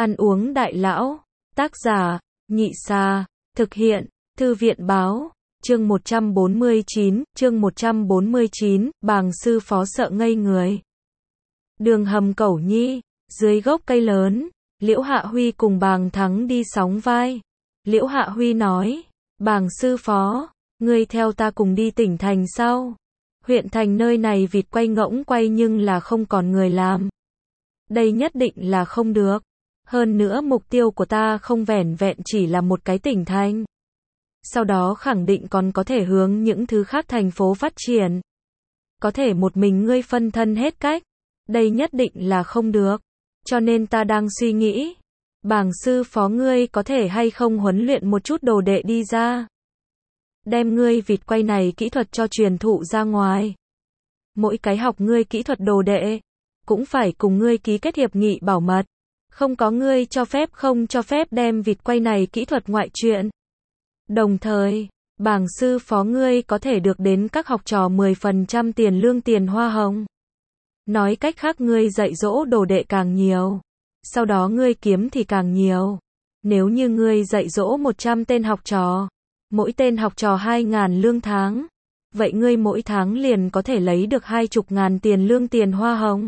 Ăn uống đại lão. Tác giả, Nhị Sa. Thực hiện, Thư viện báo. Chương 149, Bàng sư phó sợ ngây người. Đường hầm Cẩu Nhi, dưới gốc cây lớn, Liễu Hạ Huy cùng Bàng Thắng đi sóng vai. Liễu Hạ Huy nói, Bàng sư phó, ngươi theo ta cùng đi tỉnh thành sau. Huyện thành nơi này vịt quay ngỗng quay nhưng là không còn người làm. Đây nhất định là không được. Hơn nữa mục tiêu của ta không vẻn vẹn chỉ là một cái tỉnh thành. Sau đó khẳng định còn có thể hướng những thứ khác thành phố phát triển. Có thể một mình ngươi phân thân hết cách. Đây nhất định là không được. Cho nên ta đang suy nghĩ. Bàng sư phó ngươi có thể hay không huấn luyện một chút đồ đệ đi ra. Đem ngươi vịt quay này kỹ thuật cho truyền thụ ra ngoài. Mỗi cái học ngươi kỹ thuật đồ đệ. Cũng phải cùng ngươi ký kết hiệp nghị bảo mật. Không có ngươi cho phép không cho phép đem vịt quay này kỹ thuật ngoại truyện. Đồng thời, Bàng sư phó ngươi có thể được đến các học trò 10% tiền lương tiền hoa hồng. Nói cách khác ngươi dạy dỗ đồ đệ càng nhiều. Sau đó ngươi kiếm thì càng nhiều. Nếu như ngươi dạy dỗ 100 tên học trò. Mỗi tên học trò 2.000 lương tháng. Vậy ngươi mỗi tháng liền có thể lấy được 20.000 tiền lương tiền hoa hồng.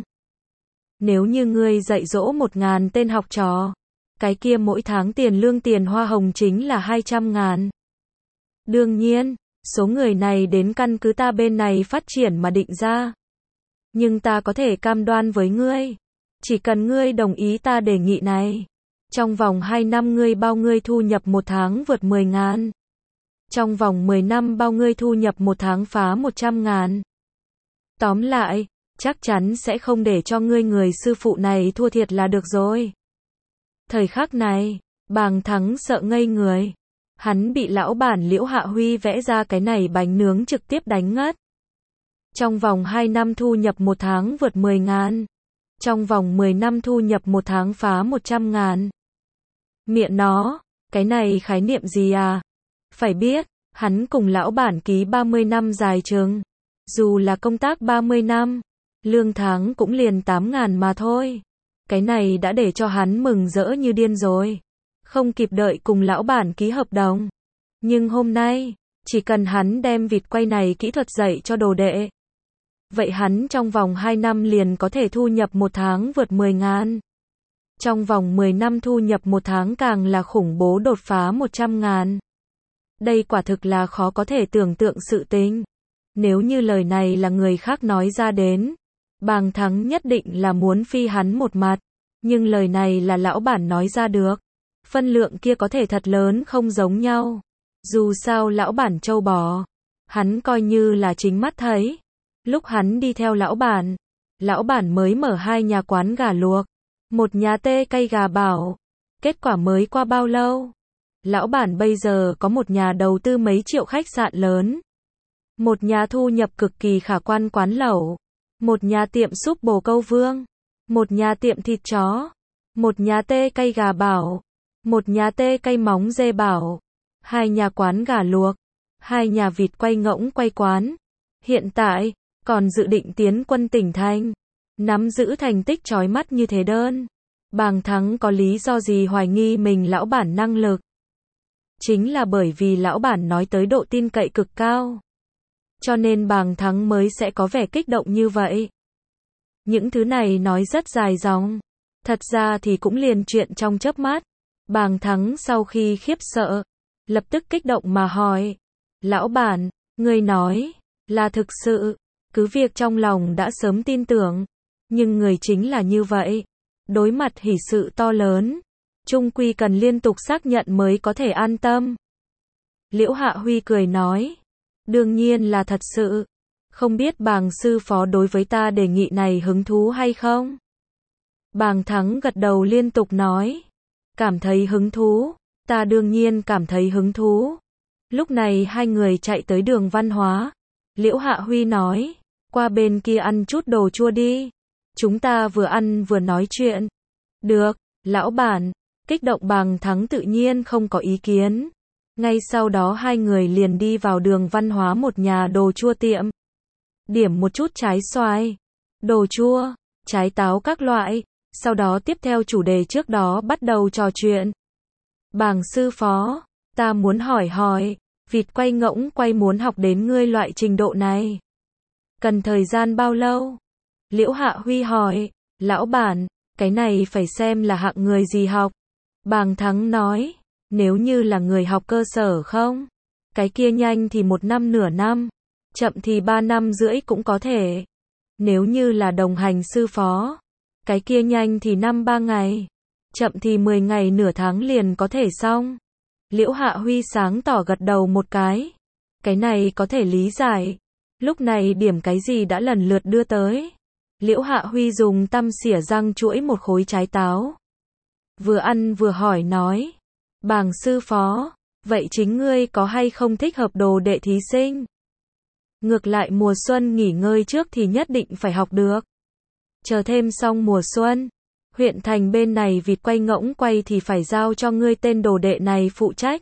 Nếu như ngươi dạy dỗ 1.000 tên học trò, cái kia mỗi tháng tiền lương tiền hoa hồng chính là 200.000. Đương nhiên, số người này đến căn cứ ta bên này phát triển mà định ra. Nhưng ta có thể cam đoan với ngươi, chỉ cần ngươi đồng ý ta đề nghị này, trong vòng 2 năm ngươi bao ngươi thu nhập một tháng vượt 10.000. Trong vòng 10 năm bao ngươi thu nhập một tháng phá 100.000. Tóm lại, chắc chắn sẽ không để cho ngươi người sư phụ này thua thiệt là được rồi. Thời khắc này, Bàng Thắng sợ ngây người. Hắn bị lão bản Liễu Hạ Huy vẽ ra cái này bánh nướng trực tiếp đánh ngất. Trong vòng 2 năm thu nhập một tháng vượt 10.000. Trong vòng 10 năm thu nhập một tháng phá 100.000. Miệng nó, cái này khái niệm gì à? Phải biết, hắn cùng lão bản ký 30 năm dài chừng. Dù là công tác 30 năm, lương tháng cũng liền 8.000 mà thôi. Cái này đã để cho hắn mừng rỡ như điên rồi. Không kịp đợi cùng lão bản ký hợp đồng. Nhưng hôm nay, chỉ cần hắn đem vịt quay này kỹ thuật dạy cho đồ đệ. Vậy hắn trong vòng 2 năm liền có thể thu nhập một tháng vượt 10.000. Trong vòng 10 năm thu nhập một tháng càng là khủng bố đột phá 100.000. Đây quả thực là khó có thể tưởng tượng sự tình. Nếu như lời này là người khác nói ra đến, Bàng Thắng nhất định là muốn phi hắn một mặt. Nhưng lời này là lão bản nói ra được. Phân lượng kia có thể thật lớn không giống nhau. Dù sao lão bản trâu bò, hắn coi như là chính mắt thấy. Lúc hắn đi theo lão bản mới mở 2 nhà quán gà luộc, một nhà tê cây gà bảo. Kết quả mới qua bao lâu? Lão bản bây giờ có một nhà đầu tư mấy triệu khách sạn lớn. Một nhà thu nhập cực kỳ khả quan quán lẩu. Một nhà tiệm súp bồ câu vương. Một nhà tiệm thịt chó. Một nhà tê cây gà bảo. Một nhà tê cây móng dê bảo. 2 nhà quán gà luộc. 2 nhà vịt quay ngỗng quay quán. Hiện tại, còn dự định tiến quân tỉnh thành. Nắm giữ thành tích chói mắt như thế đơn. Bàng Thắng có lý do gì hoài nghi mình lão bản năng lực? Chính là bởi vì lão bản nói tới độ tin cậy cực cao. Cho nên Bàng Thắng mới sẽ có vẻ kích động như vậy. Những thứ này nói rất dài dòng. Thật ra thì cũng liền chuyện trong chớp mắt. Bàng Thắng sau khi khiếp sợ, lập tức kích động mà hỏi. Lão bản, ngươi nói, là thực sự, cứ việc trong lòng đã sớm tin tưởng. Nhưng người chính là như vậy. Đối mặt hỷ sự to lớn, chung quy cần liên tục xác nhận mới có thể an tâm. Liễu Hạ Huy cười nói. Đương nhiên là thật sự. Không biết Bàng sư phó đối với ta đề nghị này hứng thú hay không? Bàng Thắng gật đầu liên tục nói. Cảm thấy hứng thú. Ta đương nhiên cảm thấy hứng thú. Lúc này hai người chạy tới đường văn hóa. Liễu Hạ Huy nói. Qua bên kia ăn chút đồ chua đi. Chúng ta vừa ăn vừa nói chuyện. Được, lão bản. Kích động Bàng Thắng tự nhiên không có ý kiến. Ngay sau đó hai người liền đi vào đường văn hóa một nhà đồ chua tiệm. Điểm một chút trái xoài, đồ chua, trái táo các loại, sau đó tiếp theo chủ đề trước đó bắt đầu trò chuyện. Bàng sư phó, ta muốn hỏi, vịt quay ngỗng quay muốn học đến ngươi loại trình độ này. Cần thời gian bao lâu? Liễu Hạ Huy hỏi, lão bản, cái này phải xem là hạng người gì học. Bàng Thắng nói, nếu như là người học cơ sở không? Cái kia nhanh thì 1 năm nửa năm, chậm thì 3 năm rưỡi cũng có thể. Nếu như là đồng hành sư phó, cái kia nhanh thì 5-3 ngày, chậm thì 10 ngày nửa tháng liền có thể xong. Liễu Hạ Huy sáng tỏ gật đầu một cái này có thể lý giải. Lúc này điểm cái gì đã lần lượt đưa tới. Liễu Hạ Huy dùng tăm xỉa răng chuỗi một khối trái táo. Vừa ăn vừa hỏi nói, Bàng sư phó, vậy chính ngươi có hay không thích hợp đồ đệ thí sinh? Ngược lại mùa xuân nghỉ ngơi trước thì nhất định phải học được. Chờ thêm xong mùa xuân, huyện thành bên này vịt quay ngỗng quay thì phải giao cho ngươi tên đồ đệ này phụ trách.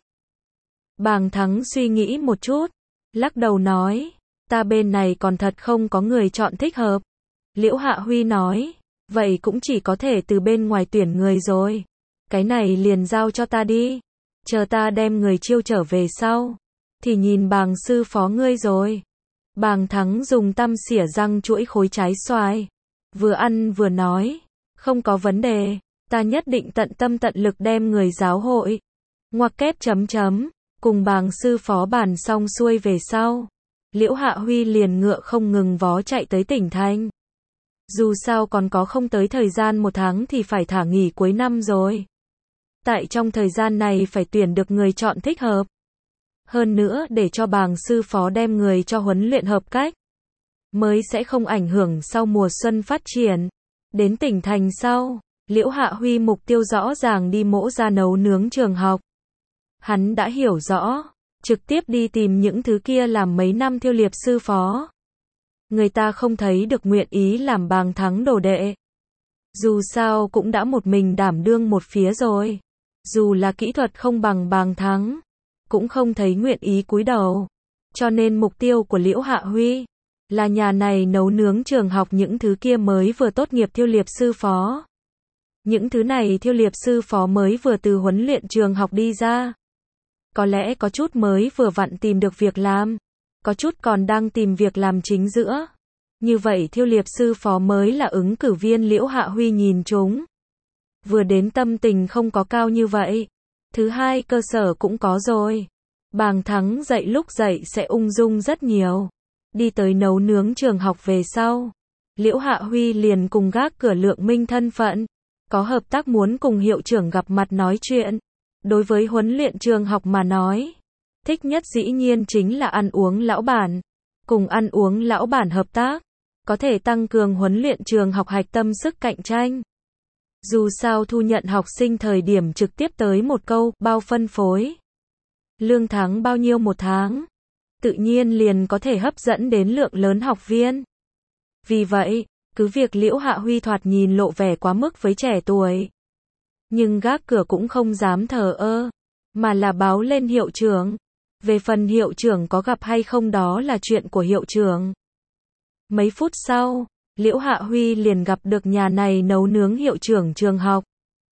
Bàng Thắng suy nghĩ một chút, lắc đầu nói, ta bên này còn thật không có người chọn thích hợp. Liễu Hạ Huy nói, vậy cũng chỉ có thể từ bên ngoài tuyển người rồi. Cái này liền giao cho ta đi. Chờ ta đem người chiêu trở về sau, thì nhìn Bàng sư phó ngươi rồi. Bàng Thắng dùng tăm xỉa răng chuỗi khối trái xoài. Vừa ăn vừa nói, không có vấn đề, ta nhất định tận tâm tận lực đem người giáo hội. Ngoặc kép chấm chấm, cùng Bàng sư phó bàn xong xuôi về sau. Liễu Hạ Huy liền ngựa không ngừng vó chạy tới tỉnh thành. Dù sao còn có không tới thời gian 1 tháng thì phải thả nghỉ cuối năm rồi. Tại trong thời gian này phải tuyển được người chọn thích hợp. Hơn nữa để cho Bàng sư phó đem người cho huấn luyện hợp cách. Mới sẽ không ảnh hưởng sau mùa xuân phát triển. Đến tỉnh thành sau, Liễu Hạ Huy mục tiêu rõ ràng đi mỗ ra nấu nướng trường học. Hắn đã hiểu rõ, trực tiếp đi tìm những thứ kia làm mấy năm thiêu liệp sư phó. Người ta không thấy được nguyện ý làm Bàng Thắng đồ đệ. Dù sao cũng đã một mình đảm đương một phía rồi. Dù là kỹ thuật không bằng Bàng Thắng, cũng không thấy nguyện ý cúi đầu. Cho nên mục tiêu của Liễu Hạ Huy là nhà này nấu nướng trường học những thứ kia mới vừa tốt nghiệp thiêu liệp sư phó. Những thứ này thiêu liệp sư phó mới vừa từ huấn luyện trường học đi ra. Có lẽ có chút mới vừa vặn tìm được việc làm, có chút còn đang tìm việc làm chính giữa. Như vậy thiêu liệp sư phó mới là ứng cử viên Liễu Hạ Huy nhìn chúng. Vừa đến tâm tình không có cao như vậy. Thứ hai cơ sở cũng có rồi. Bàng Thắng dạy lúc dạy sẽ ung dung rất nhiều. Đi tới nấu nướng trường học về sau. Liễu Hạ Huy liền cùng gác cửa Lượng Minh thân phận. Có hợp tác muốn cùng hiệu trưởng gặp mặt nói chuyện. Đối với huấn luyện trường học mà nói, thích nhất dĩ nhiên chính là ăn uống lão bản. Cùng ăn uống lão bản hợp tác, có thể tăng cường huấn luyện trường học hạch tâm sức cạnh tranh. Dù sao thu nhận học sinh thời điểm trực tiếp tới một câu, bao phân phối. Lương tháng bao nhiêu 1 tháng. Tự nhiên liền có thể hấp dẫn đến lượng lớn học viên. Vì vậy, cứ việc Liễu Hạ Huy thoạt nhìn lộ vẻ quá mức với trẻ tuổi. Nhưng gác cửa cũng không dám thờ ơ, mà là báo lên hiệu trưởng. Về phần hiệu trưởng có gặp hay không đó là chuyện của hiệu trưởng. Mấy phút sau, Liễu Hạ Huy liền gặp được nhà này nấu nướng hiệu trưởng trường học.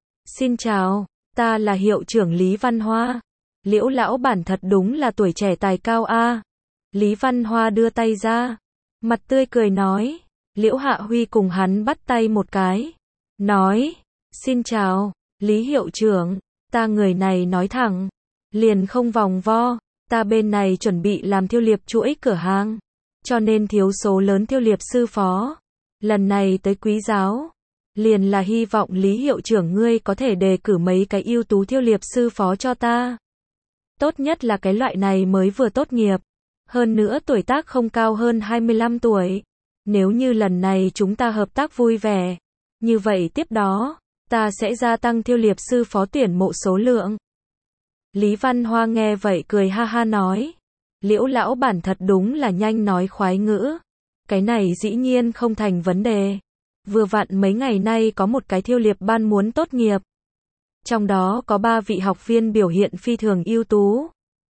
Xin chào, ta là hiệu trưởng Lý Văn Hoa. Liễu lão bản thật đúng là tuổi trẻ tài cao a. Lý Văn Hoa đưa tay ra, mặt tươi cười nói. Liễu Hạ Huy cùng hắn bắt tay một cái, nói, xin chào, Lý hiệu trưởng, ta người này nói thẳng, liền không vòng vo, ta bên này chuẩn bị làm thiêu liệp chuỗi cửa hàng, cho nên thiếu số lớn thiêu liệp sư phó. Lần này tới Quý Giáo, liền là hy vọng Lý hiệu trưởng ngươi có thể đề cử mấy cái ưu tú thiêu liệp sư phó cho ta. Tốt nhất là cái loại này mới vừa tốt nghiệp, hơn nữa tuổi tác không cao hơn 25 tuổi. Nếu như lần này chúng ta hợp tác vui vẻ, như vậy tiếp đó, ta sẽ gia tăng thiêu liệp sư phó tuyển mộ số lượng. Lý Văn Hoa nghe vậy cười ha ha nói, Liễu lão bản thật đúng là nhanh nói khoái ngữ. Cái này dĩ nhiên không thành vấn đề. Vừa vặn mấy ngày nay có một cái thiêu liệp ban muốn tốt nghiệp. Trong đó có 3 vị học viên biểu hiện phi thường ưu tú.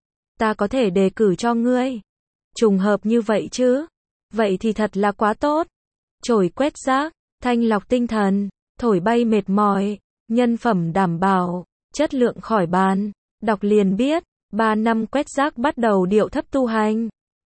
Ta có thể đề cử cho ngươi. Trùng hợp như vậy chứ? Vậy thì thật là quá tốt. Chổi quét rác, thanh lọc tinh thần. thổi bay mệt mỏi, nhân phẩm đảm bảo, chất lượng khỏi bàn. Đọc liền biết, 3 năm quét rác bắt đầu điệu thấp tu hành.